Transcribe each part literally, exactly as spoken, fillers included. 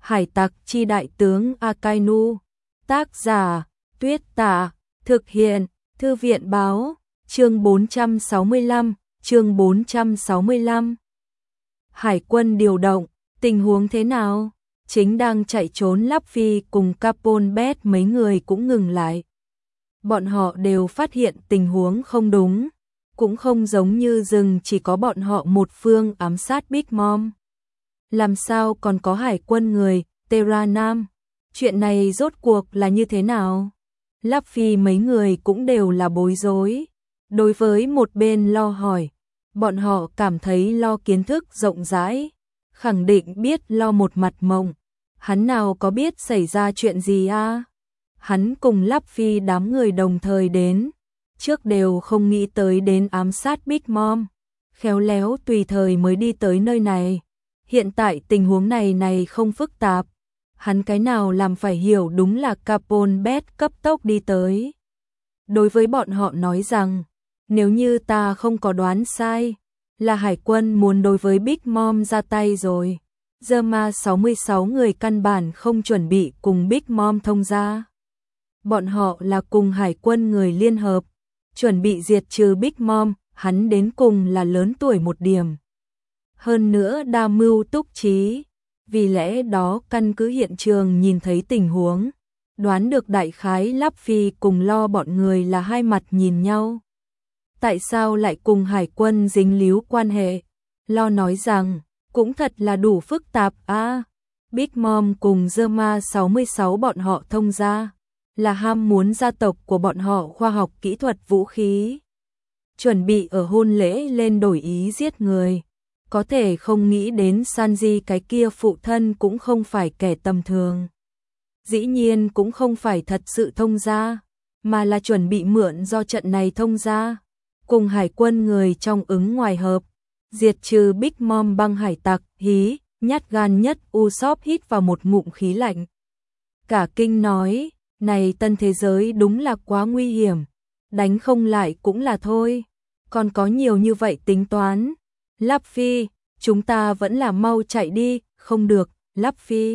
Hải tặc chi đại tướng Akainu. Tác giả Tuyết Tả. Thực hiện Thư viện báo. Chương bốn trăm sáu mươi lăm. Chương bốn trăm sáu mươi lăm. Hải quân điều động. Tình huống thế nào? Chính đang chạy trốn Luffy cùng Capone Bet mấy người cũng ngừng lại. Bọn họ đều phát hiện tình huống không đúng. Cũng không giống như rừng chỉ có bọn họ một phương ám sát Big Mom. Làm sao còn có hải quân người, Terra Nam? Chuyện này rốt cuộc là như thế nào? Luffy mấy người cũng đều là bối rối. Đối với một bên Lo hỏi, bọn họ cảm thấy Lo kiến thức rộng rãi, khẳng định biết Lo một mặt mộng. Hắn nào có biết xảy ra chuyện gì à? Hắn cùng Luffy đám người đồng thời đến, trước đều không nghĩ tới đến ám sát Big Mom, khéo léo tùy thời mới đi tới nơi này. Hiện tại tình huống này này không phức tạp, hắn cái nào làm phải hiểu đúng là Capone Bet cấp tốc đi tới. Đối với bọn họ nói rằng, nếu như ta không có đoán sai, là hải quân muốn đối với Big Mom ra tay rồi. Zerma sáu mươi sáu người căn bản không chuẩn bị cùng Big Mom thông gia. Bọn họ là cùng hải quân người liên hợp, chuẩn bị diệt trừ Big Mom, hắn đến cùng là lớn tuổi một điểm. Hơn nữa đa mưu túc trí, vì lẽ đó căn cứ hiện trường nhìn thấy tình huống, đoán được đại khái Luffy cùng Lo bọn người là hai mặt nhìn nhau. Tại sao lại cùng hải quân dính líu quan hệ? Lo nói rằng, cũng thật là đủ phức tạp à. Big Mom cùng Zerma sáu mươi sáu bọn họ thông gia, là ham muốn gia tộc của bọn họ khoa học kỹ thuật vũ khí. Chuẩn bị ở hôn lễ lên đổi ý giết người. Có thể không nghĩ đến Sanji cái kia phụ thân cũng không phải kẻ tầm thường. Dĩ nhiên cũng không phải thật sự thông gia, mà là chuẩn bị mượn do trận này thông gia. Cùng hải quân người trong ứng ngoài hợp, diệt trừ Big Mom băng hải tặc, hí, nhát gan nhất Usopp hít vào một ngụm khí lạnh. Cả kinh nói, này tân thế giới đúng là quá nguy hiểm, đánh không lại cũng là thôi, còn có nhiều như vậy tính toán. Luffy, chúng ta vẫn là mau chạy đi, không được, Luffy.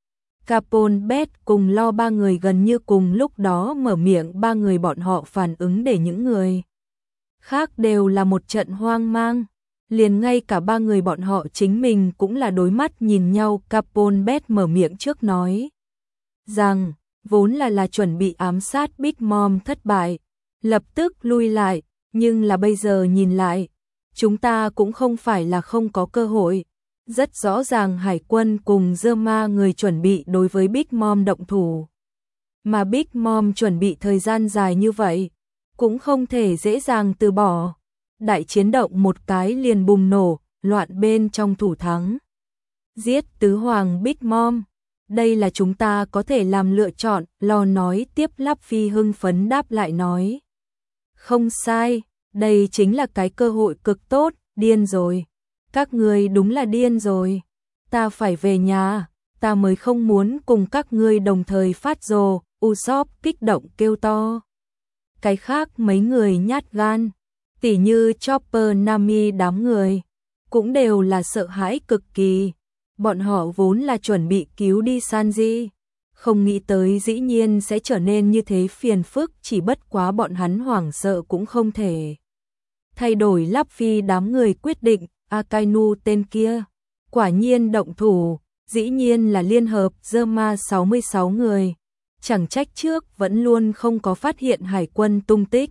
Capone Bet cùng Lo ba người gần như cùng lúc đó mở miệng, ba người bọn họ phản ứng để những người khác đều là một trận hoang mang. Liền ngay cả ba người bọn họ chính mình cũng là đối mắt nhìn nhau. Capone Bet mở miệng trước nói rằng, vốn là là chuẩn bị ám sát Big Mom thất bại, lập tức lui lại, nhưng là bây giờ nhìn lại, chúng ta cũng không phải là không có cơ hội. Rất rõ ràng hải quân cùng Zerma người chuẩn bị đối với Big Mom động thủ. Mà Big Mom chuẩn bị thời gian dài như vậy, cũng không thể dễ dàng từ bỏ. Đại chiến động một cái liền bùng nổ, loạn bên trong thủ thắng. Giết tứ hoàng Big Mom. Đây là chúng ta có thể làm lựa chọn, Lo nói tiếp. Luffy hưng phấn đáp lại nói. Không sai, đây chính là cái cơ hội cực tốt, điên rồi. Các ngươi đúng là điên rồi. Ta phải về nhà, ta mới không muốn cùng các ngươi đồng thời phát rồ, Usopp kích động kêu to. Cái khác mấy người nhát gan, tỉ như Chopper Nami đám người, cũng đều là sợ hãi cực kỳ. Bọn họ vốn là chuẩn bị cứu đi Sanji, không nghĩ tới dĩ nhiên sẽ trở nên như thế phiền phức, chỉ bất quá bọn hắn hoảng sợ cũng không thể thay đổi. Luffy đám người quyết định, Akainu tên kia, quả nhiên động thủ, dĩ nhiên là liên hợp Zerma sáu mươi sáu người, chẳng trách trước vẫn luôn không có phát hiện hải quân tung tích.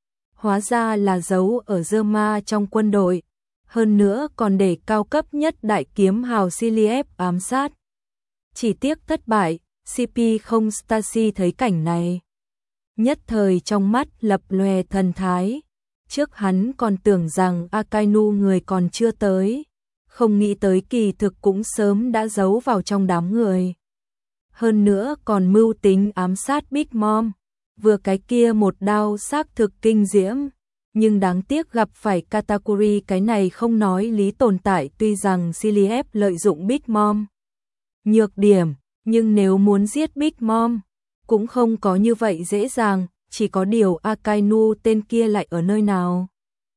Hóa ra là giấu ở Zerma trong quân đội, hơn nữa còn để cao cấp nhất đại kiếm hào Siliep ám sát. Chỉ tiếc thất bại, xê pê không Stacy thấy cảnh này, nhất thời trong mắt lập lòe thần thái. Trước hắn còn tưởng rằng Akainu người còn chưa tới, không nghĩ tới kỳ thực cũng sớm đã giấu vào trong đám người. Hơn nữa còn mưu tính ám sát Big Mom, vừa cái kia một đao xác thực kinh diễm, nhưng đáng tiếc gặp phải Katakuri cái này không nói lý tồn tại. Tuy rằng Siliep lợi dụng Big Mom nhược điểm, nhưng nếu muốn giết Big Mom cũng không có như vậy dễ dàng. Chỉ có điều Akainu tên kia lại ở nơi nào?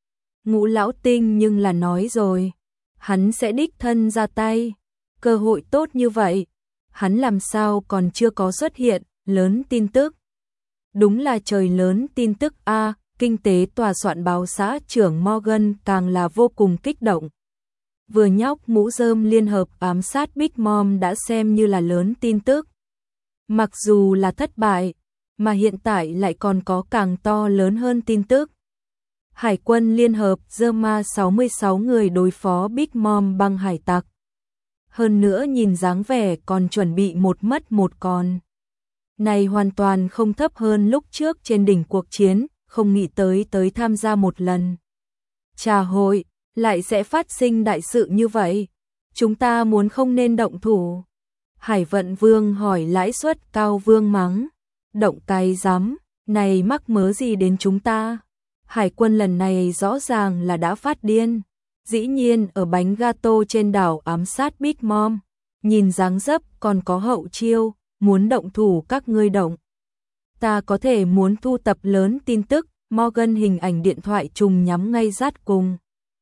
Ngũ lão tinh nhưng là nói rồi, hắn sẽ đích thân ra tay. Cơ hội tốt như vậy, hắn làm sao còn chưa có xuất hiện, lớn tin tức. Đúng là trời lớn tin tức a, kinh tế tòa soạn báo xã trưởng Morgan càng là vô cùng kích động. Vừa nhóc mũ rơm liên hợp ám sát Big Mom đã xem như là lớn tin tức. Mặc dù là thất bại, mà hiện tại lại còn có càng to lớn hơn tin tức. Hải quân liên hợp Zerma sáu mươi sáu người đối phó Big Mom băng hải tặc. Hơn nữa nhìn dáng vẻ còn chuẩn bị một mất một còn. Này hoàn toàn không thấp hơn lúc trước trên đỉnh cuộc chiến, không nghĩ tới tới tham gia một lần. Trà hội, lại sẽ phát sinh đại sự như vậy. Chúng ta muốn không nên động thủ. Hải vận vương hỏi lãi suất cao vương mắng. Động cái dám, này mắc mớ gì đến chúng ta? Hải quân lần này rõ ràng là đã phát điên. Dĩ nhiên ở bánh gato trên đảo ám sát Big Mom. Nhìn dáng dấp còn có hậu chiêu, muốn động thủ các ngươi động. Ta có thể muốn thu tập lớn tin tức, Morgan hình ảnh điện thoại trùng nhắm ngay Dắt cùng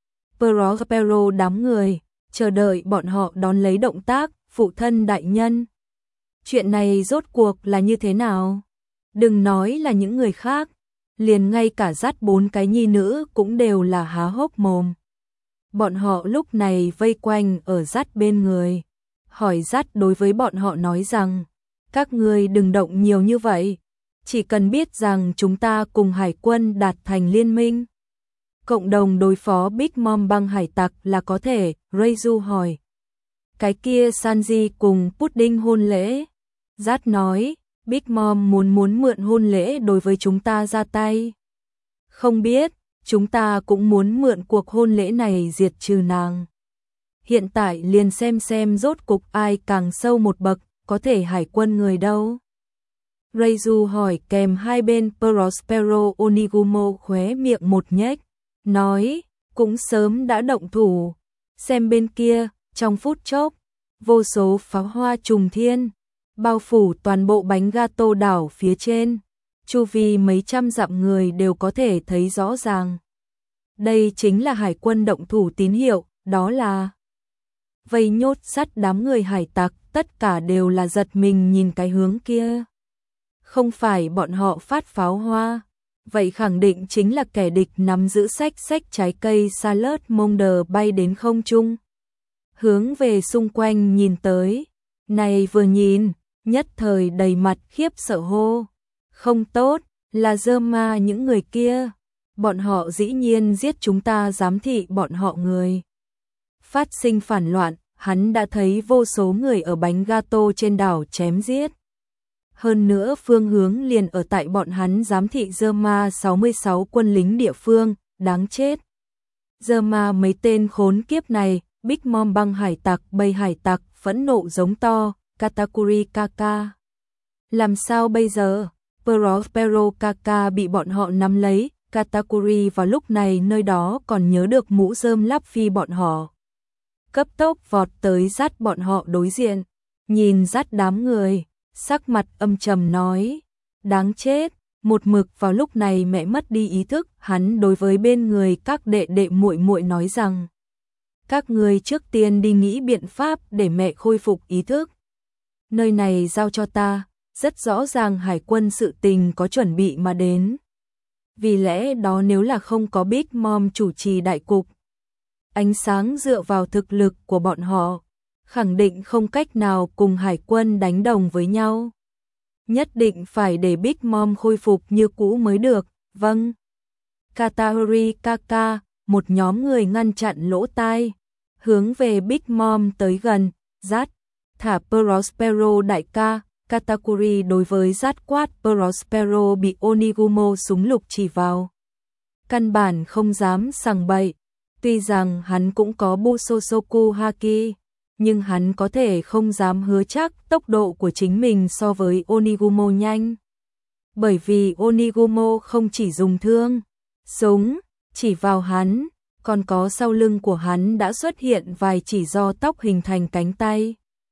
Prospero đám người, chờ đợi bọn họ đón lấy động tác, phụ thân đại nhân. Chuyện này rốt cuộc là như thế nào? Đừng nói là những người khác, liền ngay cả Dắt bốn cái nhi nữ cũng đều là há hốc mồm. Bọn họ lúc này vây quanh ở Dắt bên người, hỏi Dắt đối với bọn họ nói rằng, các ngươi đừng động nhiều như vậy, chỉ cần biết rằng chúng ta cùng hải quân đạt thành liên minh. Cộng đồng đối phó Big Mom băng hải tặc là có thể, Reizu hỏi. Cái kia Sanji cùng Pudding hôn lễ. Dắt nói, Big Mom muốn muốn mượn hôn lễ đối với chúng ta ra tay. Không biết, chúng ta cũng muốn mượn cuộc hôn lễ này diệt trừ nàng. Hiện tại liền xem xem rốt cục ai càng sâu một bậc, có thể hải quân người đâu. Reizu hỏi kèm hai bên Prospero Onigumo khóe miệng một nhếch, nói, cũng sớm đã động thủ. Xem bên kia, trong phút chốc, vô số pháo hoa trùng thiên, bao phủ toàn bộ bánh gato đảo phía trên. Chu vi mấy trăm dặm người đều có thể thấy rõ ràng. Đây chính là hải quân động thủ tín hiệu, đó là vây nhốt sắt đám người hải tặc, tất cả đều là giật mình nhìn cái hướng kia. Không phải bọn họ phát pháo hoa, vậy khẳng định chính là kẻ địch nắm giữ sách sách trái cây salad Monder bay đến không trung. Hướng về xung quanh nhìn tới, này vừa nhìn, nhất thời đầy mặt khiếp sợ hô. Không tốt, là Zerma những người kia, bọn họ dĩ nhiên giết chúng ta giám thị bọn họ người. Phát sinh phản loạn, hắn đã thấy vô số người ở bánh gato trên đảo chém giết. Hơn nữa phương hướng liền ở tại bọn hắn giám thị Zerma sáu mươi sáu quân lính địa phương, đáng chết. Zerma mấy tên khốn kiếp này, Big Mom băng hải tặc, bầy hải tặc, phẫn nộ giống to, Katakuri Kaka. Làm sao bây giờ? Prospero Kaka bị bọn họ nắm lấy, Katakuri vào lúc này nơi đó còn nhớ được mũ rơm lắp phi bọn họ. Cấp tốc vọt tới Dắt bọn họ đối diện, nhìn Dắt đám người, sắc mặt âm trầm nói, đáng chết, một mực vào lúc này mẹ mất đi ý thức, hắn đối với bên người các đệ đệ muội muội nói rằng, các người trước tiên đi nghĩ biện pháp để mẹ khôi phục ý thức. Nơi này giao cho ta, rất rõ ràng hải quân sự tình có chuẩn bị mà đến. Vì lẽ đó nếu là không có Big Mom chủ trì đại cục, ánh sáng dựa vào thực lực của bọn họ, khẳng định không cách nào cùng hải quân đánh đồng với nhau. Nhất định phải để Big Mom khôi phục như cũ mới được, vâng. Katakuri Kaka, một nhóm người ngăn chặn lỗ tai, hướng về Big Mom tới gần, Dắt, thả Prospero đại ca. Katakuri đối với Dắt quát, Prospero bị Onigumo súng lục chỉ vào. Căn bản không dám sằng bậy, tuy rằng hắn cũng có Busosoku Haki, nhưng hắn có thể không dám hứa chắc tốc độ của chính mình so với Onigumo nhanh. Bởi vì Onigumo không chỉ dùng thương, súng, chỉ vào hắn, còn có sau lưng của hắn đã xuất hiện vài chỉ do tóc hình thành cánh tay.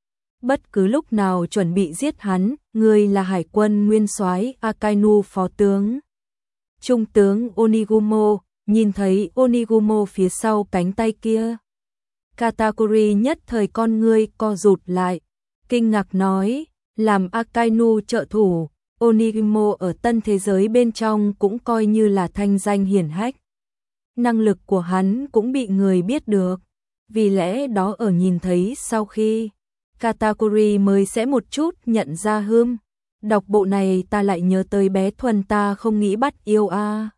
Bất cứ lúc nào chuẩn bị giết hắn, người là hải quân nguyên soái Akainu phó tướng. Trung tướng Onigumo, nhìn thấy Onigumo phía sau cánh tay kia. Katakuri nhất thời con ngươi co rụt lại, kinh ngạc nói, làm Akainu trợ thủ, Onigimo ở tân thế giới bên trong cũng coi như là thanh danh hiển hách. Năng lực của hắn cũng bị người biết được, vì lẽ đó ở nhìn thấy sau khi Katakuri mới sẽ một chút nhận ra hươm. Đọc bộ này ta lại nhớ tới bé Thuần ta không nghĩ bắt yêu a.